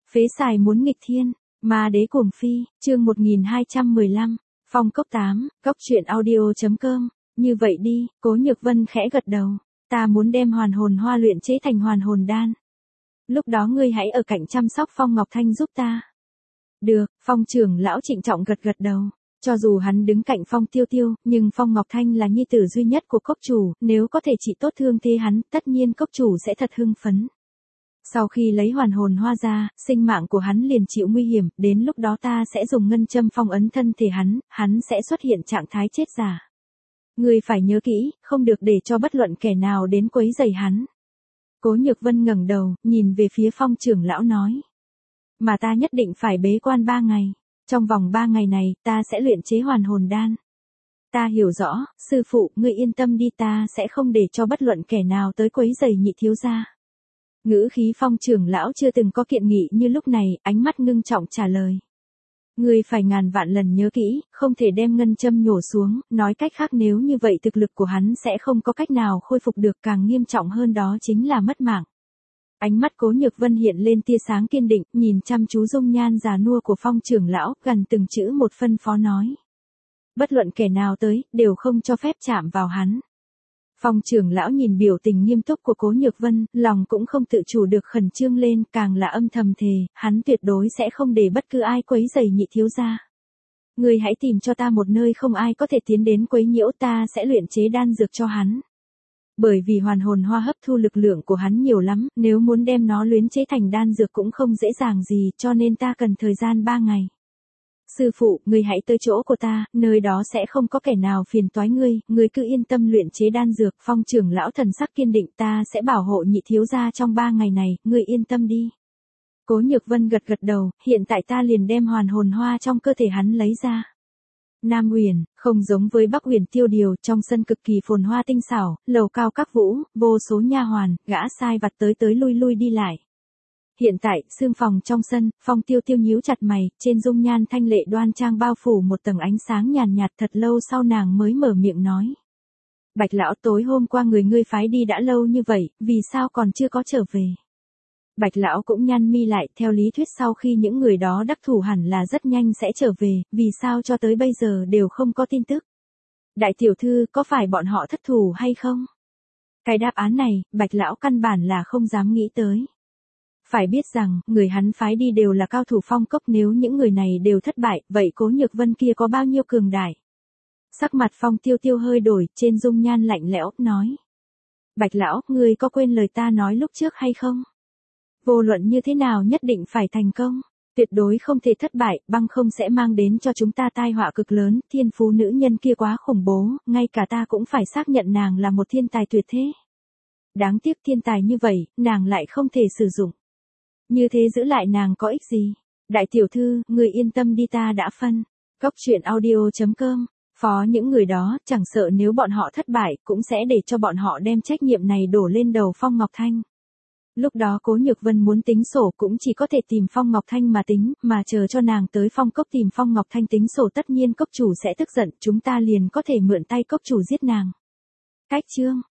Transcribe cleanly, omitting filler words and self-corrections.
Phế xài muốn nghịch thiên, ma đế cuồng phi, chương 1215, Phong Cốc 8, coctruyện.audio.com. Như vậy đi, Cố Nhược Vân khẽ gật đầu. Ta muốn đem hoàn hồn hoa luyện chế thành hoàn hồn đan. Lúc đó ngươi hãy ở cạnh chăm sóc Phong Ngọc Thanh giúp ta. Được, Phong trưởng lão trịnh trọng gật gật đầu. Cho dù hắn đứng cạnh Phong Tiêu Tiêu, nhưng Phong Ngọc Thanh là nhi tử duy nhất của cốc chủ, nếu có thể trị tốt thương thế hắn, tất nhiên cốc chủ sẽ thật hưng phấn. Sau khi lấy hoàn hồn hoa ra, sinh mạng của hắn liền chịu nguy hiểm, đến lúc đó ta sẽ dùng ngân châm phong ấn thân thể hắn sẽ xuất hiện trạng thái chết giả. Ngươi phải nhớ kỹ, không được để cho bất luận kẻ nào đến quấy rầy hắn. Cố Nhược Vân ngẩng đầu, nhìn về phía Phong trưởng lão nói. Mà ta nhất định phải bế quan 3 ngày. Trong vòng 3 ngày này, ta sẽ luyện chế hoàn hồn đan. Ta hiểu rõ, sư phụ, ngươi yên tâm đi, ta sẽ không để cho bất luận kẻ nào tới quấy rầy nhị thiếu gia. Ngữ khí Phong trưởng lão chưa từng có kiện nghị như lúc này, ánh mắt ngưng trọng trả lời. Ngươi phải ngàn vạn lần nhớ kỹ, không thể đem ngân châm nhổ xuống, nói cách khác nếu như vậy thực lực của hắn sẽ không có cách nào khôi phục được, càng nghiêm trọng hơn đó chính là mất mạng. Ánh mắt Cố Nhược Vân hiện lên tia sáng kiên định, nhìn chăm chú dung nhan già nua của Phong trưởng lão, gần từng chữ một phân phó nói. Bất luận kẻ nào tới, đều không cho phép chạm vào hắn. Phong trưởng lão nhìn biểu tình nghiêm túc của Cố Nhược Vân, lòng cũng không tự chủ được khẩn trương lên, càng là âm thầm thề, hắn tuyệt đối sẽ không để bất cứ ai quấy rầy nhị thiếu gia. Ngươi hãy tìm cho ta một nơi không ai có thể tiến đến quấy nhiễu, ta sẽ luyện chế đan dược cho hắn. Bởi vì hoàn hồn hoa hấp thu lực lượng của hắn nhiều lắm, nếu muốn đem nó luyện chế thành đan dược cũng không dễ dàng gì, cho nên ta cần thời gian 3 ngày. Sư phụ, ngươi hãy tới chỗ của ta, nơi đó sẽ không có kẻ nào phiền toái ngươi cứ yên tâm luyện chế đan dược. Phong trưởng lão thần sắc kiên định, ta sẽ bảo hộ nhị thiếu gia trong 3 ngày này, ngươi yên tâm đi. Cố Nhược Vân gật gật đầu, hiện tại ta liền đem hoàn hồn hoa trong cơ thể hắn lấy ra. Nam Uyển, không giống với Bắc Uyển Tiêu Điều, trong sân cực kỳ phồn hoa tinh xảo, lầu cao các vũ, vô số nha hoàn, gã sai vặt tới lui đi lại. Hiện tại, xương phòng trong sân, Phong Tiêu Tiêu nhíu chặt mày, trên dung nhan thanh lệ đoan trang bao phủ một tầng ánh sáng nhàn nhạt, thật lâu sau nàng mới mở miệng nói. Bạch lão, tối hôm qua người ngươi phái đi đã lâu như vậy, vì sao còn chưa có trở về? Bạch lão cũng nhăn mi lại, theo lý thuyết sau khi những người đó đắc thủ hẳn là rất nhanh sẽ trở về, vì sao cho tới bây giờ đều không có tin tức? Đại tiểu thư, có phải bọn họ thất thủ hay không? Cái đáp án này, Bạch lão căn bản là không dám nghĩ tới. Phải biết rằng, người hắn phái đi đều là cao thủ Phong Cốc, nếu những người này đều thất bại, vậy Cố Nhược Vân kia có bao nhiêu cường đại? Sắc mặt Phong Tiêu Tiêu hơi đổi, trên dung nhan lạnh lẽo, nói. Bạch lão, ngươi có quên lời ta nói lúc trước hay không? Vô luận như thế nào nhất định phải thành công, tuyệt đối không thể thất bại, bằng không sẽ mang đến cho chúng ta tai họa cực lớn. Thiên phú nữ nhân kia quá khủng bố, ngay cả ta cũng phải xác nhận nàng là một thiên tài tuyệt thế. Đáng tiếc thiên tài như vậy, nàng lại không thể sử dụng. Như thế giữ lại nàng có ích gì? Đại tiểu thư, người yên tâm đi, ta đã phân. coctruyện.audio.com. Phó những người đó, chẳng sợ nếu bọn họ thất bại, cũng sẽ để cho bọn họ đem trách nhiệm này đổ lên đầu Phong Ngọc Thanh. Lúc đó Cố Nhược Vân muốn tính sổ cũng chỉ có thể tìm Phong Ngọc Thanh mà tính, mà chờ cho nàng tới Phong Cốc tìm Phong Ngọc Thanh tính sổ tất nhiên cốc chủ sẽ tức giận, chúng ta liền có thể mượn tay cốc chủ giết nàng. Cách chương